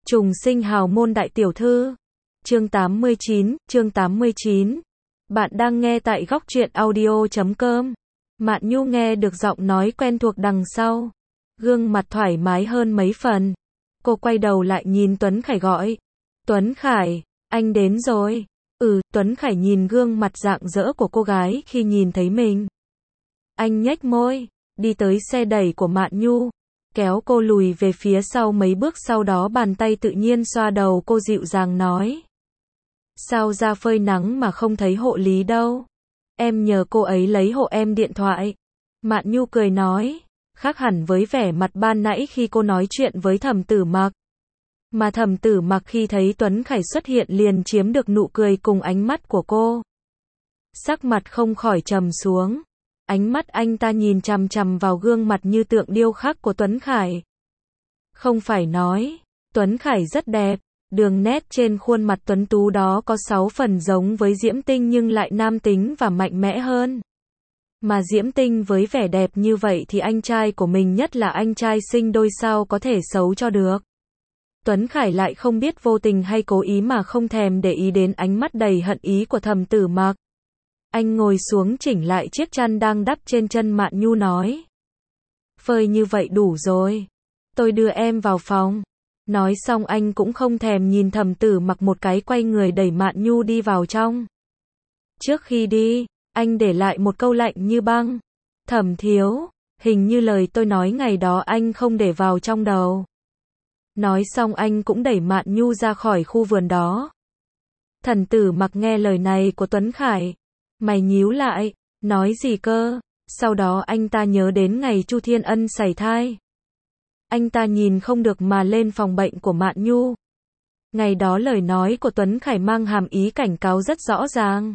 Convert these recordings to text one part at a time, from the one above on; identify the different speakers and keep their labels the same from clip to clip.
Speaker 1: Trùng sinh hào môn đại tiểu thư. Chương 89. Bạn đang nghe tại góc truyện audio.com. Mạn Nhu nghe được giọng nói quen thuộc đằng sau. Gương mặt thoải mái hơn mấy phần. Cô quay đầu lại nhìn Tuấn Khải gọi. Tuấn Khải, anh đến rồi. Tuấn Khải nhìn gương mặt rạng rỡ của cô gái khi nhìn thấy mình. Anh nhếch môi, đi tới xe đẩy của Mạn Nhu, kéo cô lùi về phía sau mấy bước, sau đó bàn tay tự nhiên xoa đầu cô, dịu dàng nói. Sao ra phơi nắng mà không thấy hộ lý đâu? Em nhờ cô ấy lấy hộ em điện thoại. Mạn Nhu cười nói, khác hẳn với vẻ mặt ban nãy khi cô nói chuyện với Thẩm Tử Mặc. Mà Thẩm Tử Mặc khi thấy Tuấn Khải xuất hiện liền chiếm được nụ cười cùng ánh mắt của cô. Sắc mặt không khỏi trầm xuống. Ánh mắt anh ta nhìn chằm chằm vào gương mặt như tượng điêu khắc của Tuấn Khải. Không phải nói, Tuấn Khải rất đẹp, đường nét trên khuôn mặt tuấn tú đó có 6 phần giống với Diễm Tinh nhưng lại nam tính và mạnh mẽ hơn. Mà Diễm Tinh với vẻ đẹp như vậy thì anh trai của mình, nhất là anh trai sinh đôi, sao có thể xấu cho được. Tuấn Khải lại không biết vô tình hay cố ý mà không thèm để ý đến ánh mắt đầy hận ý của Thẩm Tử Mặc. Anh ngồi xuống chỉnh lại chiếc chăn đang đắp trên chân Mạn Nhu, nói. Phơi như vậy đủ rồi. Tôi đưa em vào phòng. Nói xong anh cũng không thèm nhìn Thẩm Tử Mặc một cái, quay người đẩy Mạn Nhu đi vào trong. Trước khi đi, anh để lại một câu lạnh như băng. Thẩm thiếu, hình như lời tôi nói ngày đó anh không để vào trong đầu. Nói xong anh cũng đẩy Mạn Nhu ra khỏi khu vườn đó. Thẩm Tử Mặc nghe lời này của Tuấn Khải, mày nhíu lại, nói gì cơ? Sau đó anh ta nhớ đến ngày Chu Thiên Ân sảy thai. Anh ta nhìn không được mà lên phòng bệnh của Mạn Nhu. Ngày đó lời nói của Tuấn Khải mang hàm ý cảnh cáo rất rõ ràng.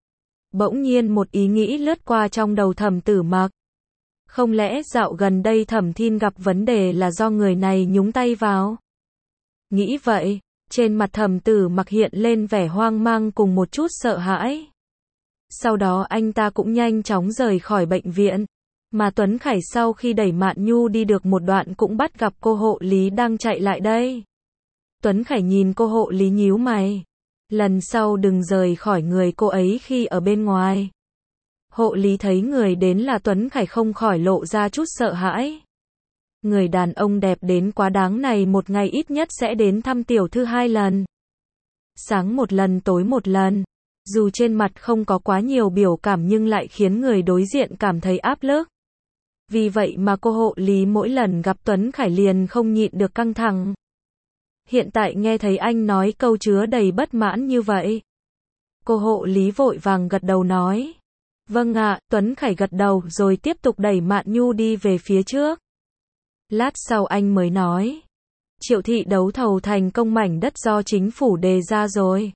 Speaker 1: Bỗng nhiên một ý nghĩ lướt qua trong đầu Thẩm Tử Mặc. Không lẽ dạo gần đây Thẩm Thiên gặp vấn đề là do người này nhúng tay vào? Nghĩ vậy, trên mặt Thẩm Tử Mặc hiện lên vẻ hoang mang cùng một chút sợ hãi. Sau đó anh ta cũng nhanh chóng rời khỏi bệnh viện. Mà Tuấn Khải sau khi đẩy Mạn Nhu đi được một đoạn cũng bắt gặp cô hộ lý đang chạy lại đây. Tuấn Khải nhìn cô hộ lý nhíu mày. Lần sau đừng rời khỏi người cô ấy khi ở bên ngoài. Hộ lý thấy người đến là Tuấn Khải không khỏi lộ ra chút sợ hãi. Người đàn ông đẹp đến quá đáng này một ngày ít nhất sẽ đến thăm tiểu thư 2 lần. Sáng một lần, tối một lần. Dù trên mặt không có quá nhiều biểu cảm nhưng lại khiến người đối diện cảm thấy áp lực. Vì vậy mà cô hộ lý mỗi lần gặp Tuấn Khải liền không nhịn được căng thẳng. Hiện tại nghe thấy anh nói câu chứa đầy bất mãn như vậy, cô hộ lý vội vàng gật đầu nói. Vâng ạ. Tuấn Khải gật đầu rồi tiếp tục đẩy Mạn Nhu đi về phía trước. Lát sau anh mới nói. Triệu thị đấu thầu thành công mảnh đất do chính phủ đề ra rồi.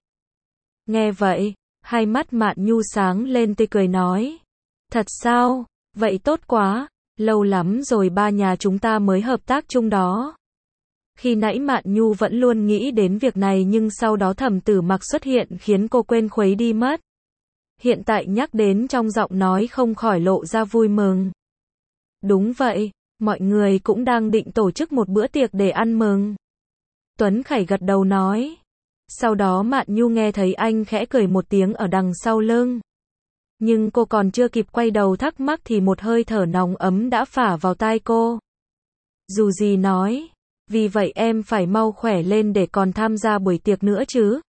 Speaker 1: Nghe vậy, hai mắt Mạn Nhu sáng lên tươi cười nói. Thật sao? Vậy tốt quá, lâu lắm rồi ba nhà chúng ta mới hợp tác chung đó. Khi nãy Mạn Nhu vẫn luôn nghĩ đến việc này nhưng sau đó Thẩm Tử Mặc xuất hiện khiến cô quên khuấy đi mất. Hiện tại nhắc đến trong giọng nói không khỏi lộ ra vui mừng. Đúng vậy, mọi người cũng đang định tổ chức một bữa tiệc để ăn mừng. Tuấn Khải gật đầu nói. Sau đó Mạn Nhu nghe thấy anh khẽ cười một tiếng ở đằng sau lưng. Nhưng cô còn chưa kịp quay đầu thắc mắc thì một hơi thở nóng ấm đã phả vào tai cô. Dù gì nói, vì vậy em phải mau khỏe lên để còn tham gia buổi tiệc nữa chứ.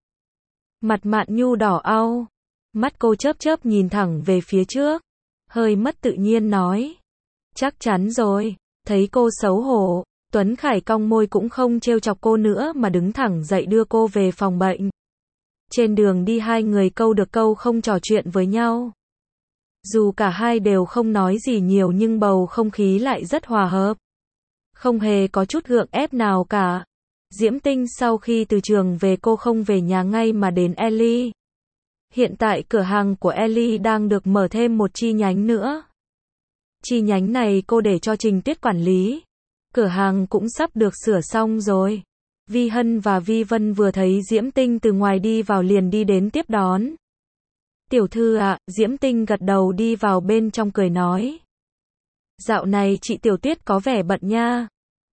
Speaker 1: Mặt Mạn Nhu đỏ au, mắt cô chớp chớp nhìn thẳng về phía trước, hơi mất tự nhiên nói. Chắc chắn rồi. Thấy cô xấu hổ, Tuấn Khải cong môi cũng không trêu chọc cô nữa mà đứng thẳng dậy đưa cô về phòng bệnh. Trên đường đi hai người câu được câu không trò chuyện với nhau. Dù cả hai đều không nói gì nhiều nhưng bầu không khí lại rất hòa hợp. Không hề có chút gượng ép nào cả. Diễm Tinh sau khi từ trường về cô không về nhà ngay mà đến Ellie. Hiện tại cửa hàng của Ellie đang được mở thêm một chi nhánh nữa. Chi nhánh này cô để cho Trình Tuyết quản lý. Cửa hàng cũng sắp được sửa xong rồi. Vi Hân và Vi Vân vừa thấy Diễm Tinh từ ngoài đi vào liền đi đến tiếp đón. Tiểu thư ạ, Diễm Tinh gật đầu đi vào bên trong cười nói. Dạo này chị Tiểu Tuyết có vẻ bận nha.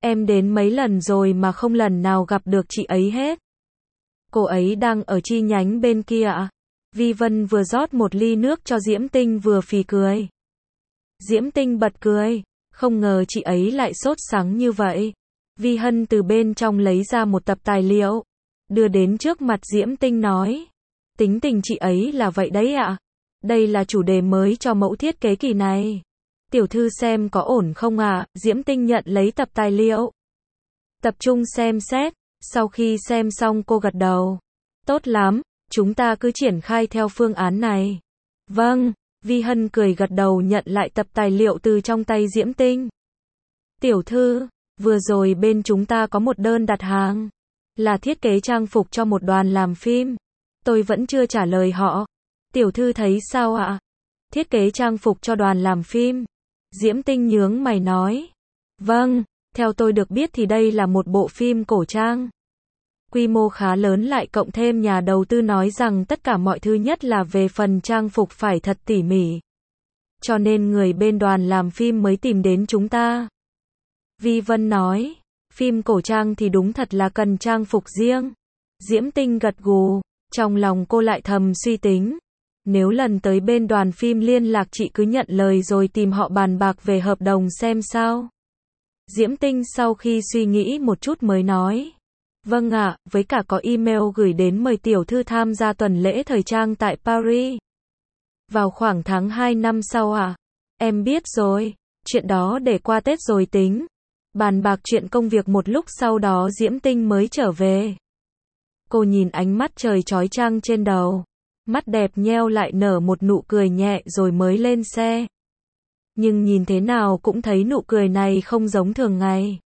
Speaker 1: Em đến mấy lần rồi mà không lần nào gặp được chị ấy hết. Cô ấy đang ở chi nhánh bên kia ạ. Vi Vân vừa rót một ly nước cho Diễm Tinh vừa phì cười. Diễm Tinh bật cười, không ngờ chị ấy lại sốt sắng như vậy. Vi Hân từ bên trong lấy ra một tập tài liệu, đưa đến trước mặt Diễm Tinh nói. Tính tình chị ấy là vậy đấy ạ. Đây là chủ đề mới cho mẫu thiết kế kỳ này. Tiểu thư xem có ổn không ạ? Diễm Tinh nhận lấy tập tài liệu. Tập trung xem xét, sau khi xem xong cô gật đầu. Tốt lắm, chúng ta cứ triển khai theo phương án này. Vâng, Vi Hân cười gật đầu nhận lại tập tài liệu từ trong tay Diễm Tinh. Tiểu thư, vừa rồi bên chúng ta có một đơn đặt hàng. Là thiết kế trang phục cho một đoàn làm phim. Tôi vẫn chưa trả lời họ. Tiểu thư thấy sao ạ? Thiết kế trang phục cho đoàn làm phim. Diễm Tinh nhướng mày nói. Vâng, theo tôi được biết thì đây là một bộ phim cổ trang. Quy mô khá lớn lại cộng thêm nhà đầu tư nói rằng tất cả mọi thứ nhất là về phần trang phục phải thật tỉ mỉ. Cho nên người bên đoàn làm phim mới tìm đến chúng ta. Vi Vân nói, phim cổ trang thì đúng thật là cần trang phục riêng. Diễm Tinh gật gù, trong lòng cô lại thầm suy tính. Nếu lần tới bên đoàn phim liên lạc chị cứ nhận lời rồi tìm họ bàn bạc về hợp đồng xem sao. Diễm Tinh sau khi suy nghĩ một chút mới nói. Vâng ạ, với cả có email gửi đến mời tiểu thư tham gia tuần lễ thời trang tại Paris. Vào khoảng tháng 2 năm sau ạ. Em biết rồi, chuyện đó để qua Tết rồi tính. Bàn bạc chuyện công việc một lúc sau đó Diễm Tinh mới trở về. Cô nhìn ánh mắt trời chói chang trên đầu. Mắt đẹp nheo lại nở một nụ cười nhẹ rồi mới lên xe. Nhưng nhìn thế nào cũng thấy nụ cười này không giống thường ngày.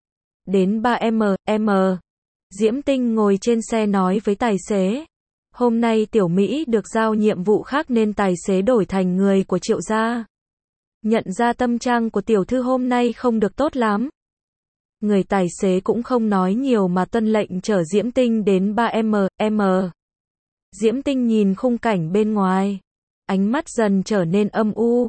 Speaker 1: Đến 3M. Diễm Tinh ngồi trên xe nói với tài xế. Hôm nay Tiểu Mỹ được giao nhiệm vụ khác nên tài xế đổi thành người của Triệu gia. Nhận ra tâm trạng của tiểu thư hôm nay không được tốt lắm. Người tài xế cũng không nói nhiều mà tuân lệnh chở Diễm Tinh đến 3M. Diễm Tinh nhìn khung cảnh bên ngoài. Ánh mắt dần trở nên âm u.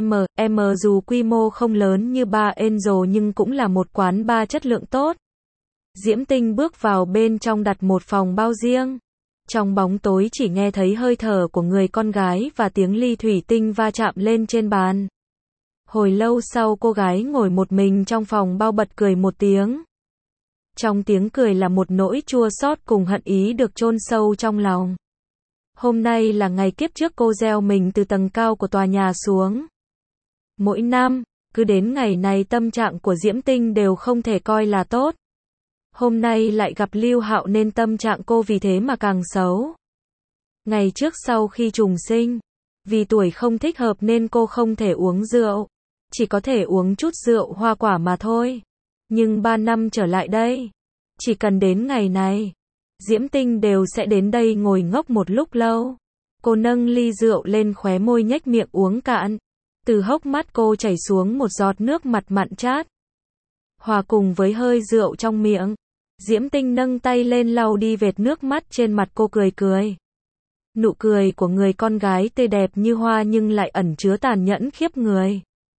Speaker 1: 3M dù quy mô không lớn như Bar Angel nhưng cũng là một quán bar chất lượng tốt. Diễm Tinh bước vào bên trong đặt một phòng bao riêng. Trong bóng tối chỉ nghe thấy hơi thở của người con gái và tiếng ly thủy tinh va chạm lên trên bàn. Hồi lâu sau cô gái ngồi một mình trong phòng bao bật cười một tiếng. Trong tiếng cười là một nỗi chua xót cùng hận ý được chôn sâu trong lòng. Hôm nay là ngày kiếp trước cô gieo mình từ tầng cao của tòa nhà xuống. Mỗi năm, cứ đến ngày này tâm trạng của Diễm Tinh đều không thể coi là tốt. Hôm nay lại gặp Lưu Hạo nên tâm trạng cô vì thế mà càng xấu. Ngày trước sau khi trùng sinh, vì tuổi không thích hợp nên cô không thể uống rượu. Chỉ có thể uống chút rượu hoa quả mà thôi. Nhưng 3 năm trở lại đây, chỉ cần đến ngày này, Diễm Tinh đều sẽ đến đây ngồi ngốc một lúc lâu. Cô nâng ly rượu lên khóe môi nhếch miệng uống cạn. Từ hốc mắt cô chảy xuống một giọt nước mặt mặn chát. Hòa cùng với hơi rượu trong miệng, Diễm Tinh nâng tay lên lau đi vệt nước mắt trên mặt cô cười cười. Nụ cười của người con gái tươi đẹp như hoa nhưng lại ẩn chứa tàn nhẫn khiếp người.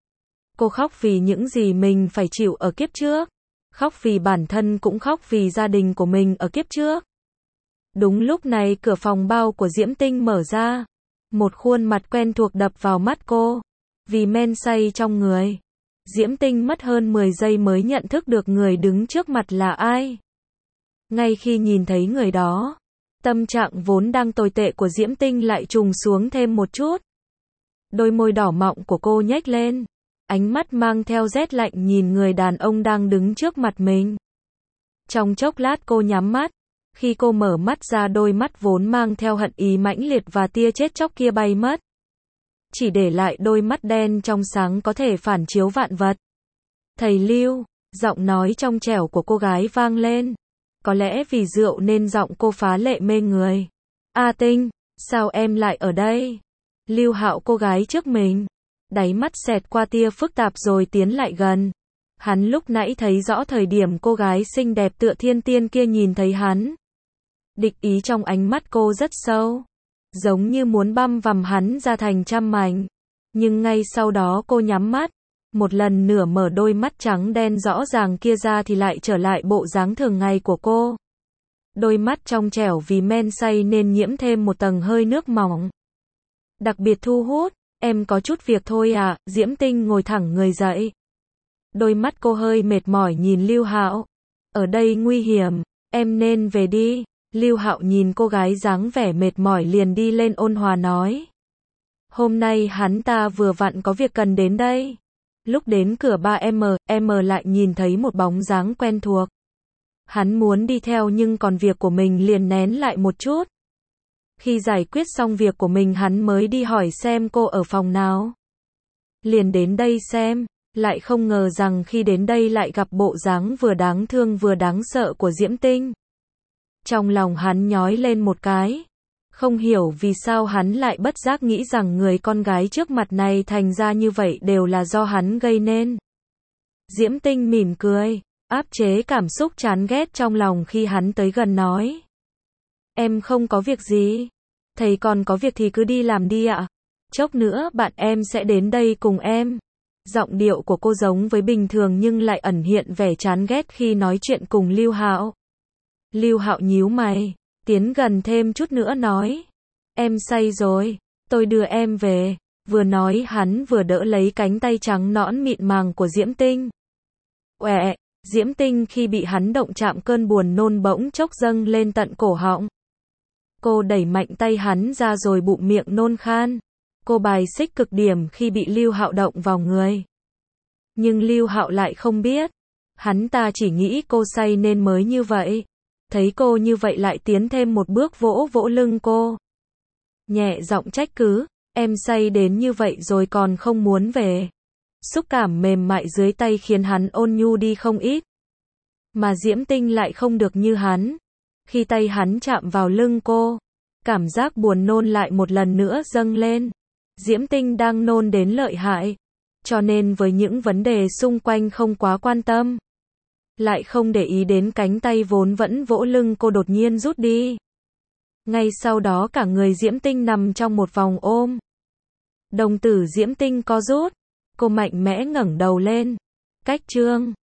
Speaker 1: Cô khóc vì những gì mình phải chịu ở kiếp trước. Khóc vì bản thân cũng khóc vì gia đình của mình ở kiếp trước. Đúng lúc này cửa phòng bao của Diễm Tinh mở ra. Một khuôn mặt quen thuộc đập vào mắt cô. Vì men say trong người, Diễm Tinh mất hơn 10 giây mới nhận thức được người đứng trước mặt là ai. Ngay khi nhìn thấy người đó, tâm trạng vốn đang tồi tệ của Diễm Tinh lại trùng xuống thêm một chút. Đôi môi đỏ mọng của cô nhếch lên. Ánh mắt mang theo rét lạnh nhìn người đàn ông đang đứng trước mặt mình. Trong chốc lát cô nhắm mắt. Khi cô mở mắt ra đôi mắt vốn mang theo hận ý mãnh liệt và tia chết chóc kia bay mất. Chỉ để lại đôi mắt đen trong sáng có thể phản chiếu vạn vật. Thầy Lưu, giọng nói trong trẻo của cô gái vang lên. Có lẽ vì rượu nên giọng cô phá lệ mê người. A Tinh, sao em lại ở đây? Lưu Hạo cô gái trước mình. Đáy mắt xẹt qua tia phức tạp rồi tiến lại gần. Hắn lúc nãy thấy rõ thời điểm cô gái xinh đẹp tựa thiên tiên kia nhìn thấy hắn. Địch ý trong ánh mắt cô rất sâu. Giống như muốn băm vằm hắn ra thành trăm mảnh. Nhưng ngay sau đó cô nhắm mắt. một lần nửa mở đôi mắt trắng đen rõ ràng kia ra thì lại trở lại bộ dáng thường ngày của cô. Đôi mắt trong trẻo vì men say nên nhiễm thêm một tầng hơi nước mỏng. Đặc biệt thu hút, em có chút việc thôi à, Diễm Tinh ngồi thẳng người dậy. Đôi mắt cô hơi mệt mỏi nhìn Lưu Hạo. Ở đây nguy hiểm, em nên về đi. Lưu Hạo nhìn cô gái dáng vẻ mệt mỏi liền đi lên ôn hòa nói. Hôm nay hắn ta vừa vặn có việc cần đến đây. Lúc đến cửa 3M lại nhìn thấy một bóng dáng quen thuộc. Hắn muốn đi theo nhưng còn việc của mình liền nén lại một chút. Khi giải quyết xong việc của mình hắn mới đi hỏi xem cô ở phòng nào. Liền đến đây xem, lại không ngờ rằng khi đến đây lại gặp bộ dáng vừa đáng thương vừa đáng sợ của Diễm Tinh. Trong lòng hắn nhói lên một cái. Không hiểu vì sao hắn lại bất giác nghĩ rằng người con gái trước mặt này thành ra như vậy đều là do hắn gây nên. Diễm Tinh mỉm cười, áp chế cảm xúc chán ghét trong lòng khi hắn tới gần nói. Em không có việc gì. Thầy còn có việc thì cứ đi làm đi ạ. Chốc nữa bạn em sẽ đến đây cùng em. Giọng điệu của cô giống với bình thường nhưng lại ẩn hiện vẻ chán ghét khi nói chuyện cùng Lưu Hạo. Lưu Hạo nhíu mày, tiến gần thêm chút nữa nói. Em say rồi, tôi đưa em về. Vừa nói hắn vừa đỡ lấy cánh tay trắng nõn mịn màng của Diễm Tinh. Uệ, Diễm Tinh khi bị hắn động chạm cơn buồn nôn bỗng chốc dâng lên tận cổ họng. Cô đẩy mạnh tay hắn ra rồi bụng miệng nôn khan. Cô bài xích cực điểm khi bị Lưu Hạo động vào người. Nhưng Lưu Hạo lại không biết. Hắn ta chỉ nghĩ cô say nên mới như vậy. Thấy cô như vậy lại tiến thêm một bước vỗ vỗ lưng cô. Nhẹ giọng trách cứ, em say đến như vậy rồi còn không muốn về. Xúc cảm mềm mại dưới tay khiến hắn ôn nhu đi không ít. Mà Diễm Tinh lại không được như hắn. Khi tay hắn chạm vào lưng cô, cảm giác buồn nôn lại một lần nữa dâng lên. Diễm Tinh đang nôn đến lợi hại, cho nên với những vấn đề xung quanh không quá quan tâm. Lại không để ý đến cánh tay vốn vẫn vỗ lưng cô đột nhiên rút đi. Ngay sau đó cả người Diễm Tinh nằm trong một vòng ôm. Đồng tử Diễm Tinh co rút, cô mạnh mẽ ngẩng đầu lên. Cách chương